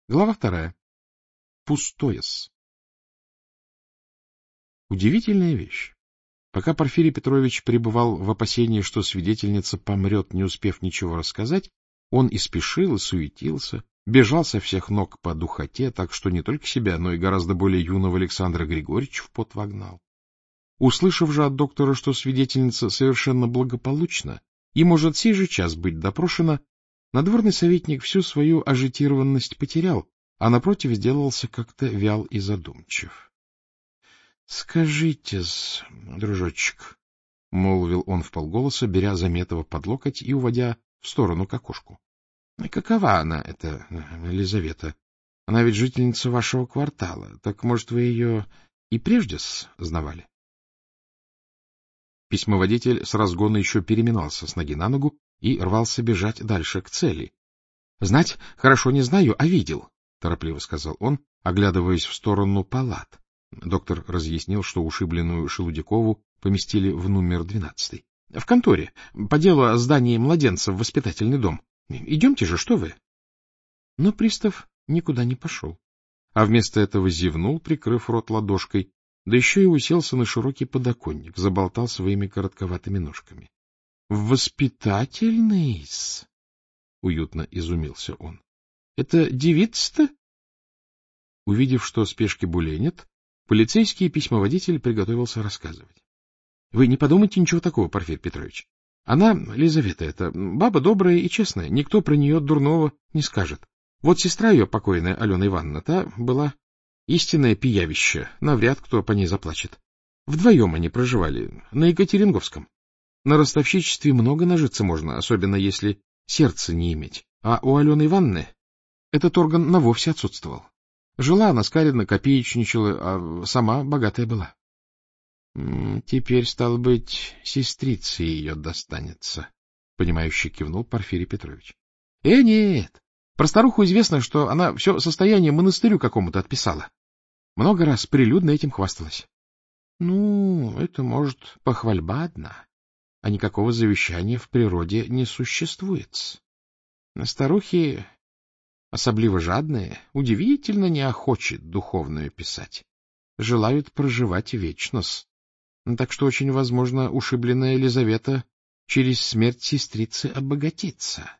Глава 2. Пустоес. Удивительная вещь. Пока Порфирий Петрович пребывал в опасении, что свидетельница помрет, не успев ничего рассказать, он и спешил, и суетился, бежал со всех ног по духоте, так что не только себя, но и гораздо более юного Александра Григорьевича в пот вогнал. Услышав же от доктора, что свидетельница совершенно благополучна и может сей же час быть допрошена, надворный советник всю свою ажитированность потерял, а напротив сделался как-то вял и задумчив. — Скажите-с, дружочек, — молвил он вполголоса, беря Заметова под локоть и уводя в сторону к окошку. — Какова она, эта Лизавета? Она ведь жительница вашего квартала. Так, может, вы ее и прежде-с знавали? Письмоводитель с разгона еще переминался с ноги на ногу и рвался бежать дальше к цели. — Знать хорошо не знаю, а видел, — торопливо сказал он, оглядываясь в сторону палат. Доктор разъяснил, что ушибленную Шелудякову поместили в номер 12. — В конторе, по делу о здании младенца в воспитательный дом. Идемте же, что вы? Но пристав никуда не пошел, а вместо этого зевнул, прикрыв рот ладошкой, да еще и уселся на широкий подоконник, заболтал своими коротковатыми ножками. — В воспитательный-с? — уютно изумился он. — Это девица-то? Увидев, что спешки более нет, полицейский и письмоводитель приготовился рассказывать. — Вы не подумайте ничего такого, Порфирий Петрович. Она, Лизавета эта, баба добрая и честная, никто про нее дурного не скажет. Вот сестра ее, покойная Алена Ивановна, та была истинное пиявище, навряд кто по ней заплачет. Вдвоем они проживали, на Екатеринговском. На ростовщичестве много нажиться можно, особенно если сердца не иметь. А у Алены Ивановны этот орган навовсе отсутствовал. Жила она скаридно, копеечничала, а сама богатая была. — Теперь, стало быть, сестрице ее достанется, — понимающе кивнул Порфирий Петрович. — Нет, про старуху известно, что она все состояние монастырю какому-то отписала. Много раз прилюдно этим хвасталась. — Ну, это, может, похвальба одна, а никакого завещания в природе не существует. Старухи, особливо жадные, удивительно не охочет духовную писать. Желают проживать вечно-с. Так что очень возможно, ушибленная Елизавета через смерть сестрицы обогатится.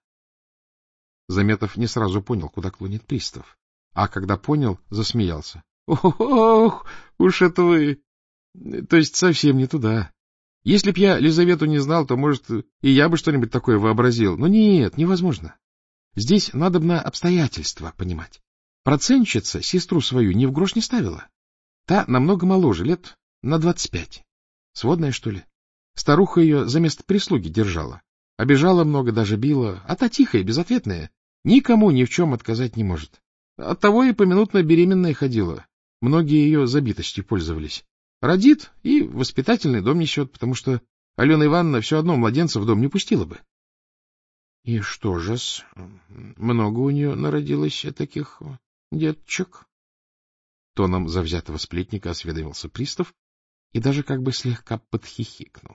Заметов не сразу понял, куда клонит пристав, а когда понял, засмеялся. — Ох, уж это вы! То есть совсем не туда. Если б я Лизавету не знал, то, может, и я бы что-нибудь такое вообразил. Но нет, невозможно. Здесь надобно обстоятельства понимать. Процентщица сестру свою ни в грош не ставила. Та намного моложе, лет на 25. Сводная, что ли? Старуха ее за место прислуги держала. Обижала много, даже била, а та тихая, безответная. Никому ни в чем отказать не может. Оттого и поминутно беременная ходила. Многие ее забитостью пользовались. Родит и в воспитательный дом несет, потому что Алена Ивановна все одно младенца в дом не пустила бы. — И что же-с, много у нее народилось таких деточек? Тоном завзятого сплетника осведомился пристав и даже как бы слегка подхихикнул.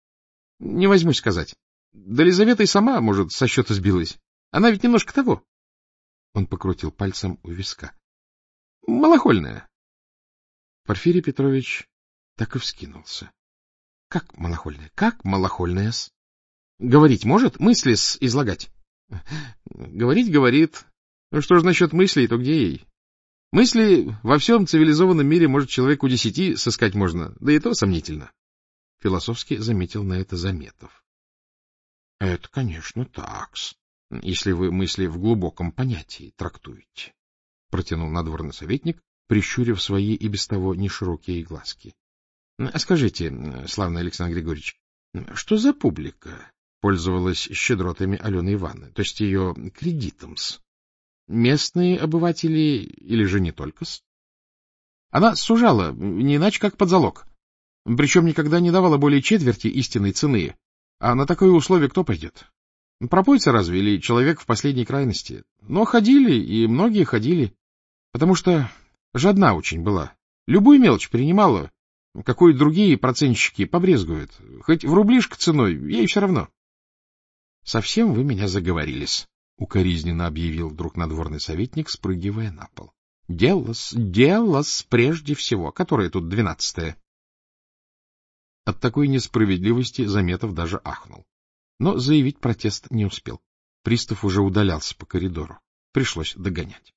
— Не возьмусь сказать. Да Лизавета и сама, может, со счета сбилась. Она ведь немножко того. Он покрутил пальцем у виска. — Малохольная. Порфирий Петрович так и вскинулся. — Как малохольная? Как малохольная-с? Говорить может? Мысли-с излагать? — Говорить говорит. Ну что ж насчет мыслей, то где ей? Мысли во всем цивилизованном мире, может, человеку 10 сыскать можно, да и то сомнительно. Философски заметил на это Заметов. — Это, конечно, такс, если вы мысли в глубоком понятии трактуете, — протянул надворный советник, прищурив свои и без того неширокие глазки. — Скажите, славный Александр Григорьевич, что за публика пользовалась щедротами Алены Ивановны, то есть ее кредитом-с? Местные обыватели или же не только-с? Она сужала, не иначе как под залог. Причем никогда не давала более четверти истинной цены. А на такое условие кто пойдет? Пропойца разве или человек в последней крайности? Но ходили, и многие ходили, потому что жадна очень была. Любую мелочь принимала, какую другие процентщики побрезгуют. Хоть в рублишко ценой, ей все равно. — Совсем вы меня заговорились, — укоризненно объявил вдруг надворный советник, спрыгивая на пол. — Делос прежде всего. Которое тут 12-е? От такой несправедливости Заметов даже ахнул. Но заявить протест не успел. Пристав уже удалялся по коридору. Пришлось догонять.